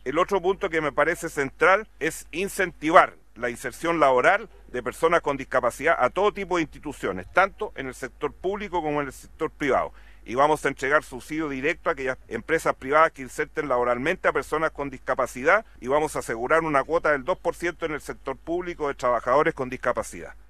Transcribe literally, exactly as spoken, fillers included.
El otro punto que me parece central es incentivar la inserción laboral de personas con discapacidad a todo tipo de instituciones, tanto en el sector público como en el sector privado. Y vamos a entregar subsidio directo a aquellas empresas privadas que inserten laboralmente a personas con discapacidad y vamos a asegurar una cuota del dos por ciento en el sector público de trabajadores con discapacidad.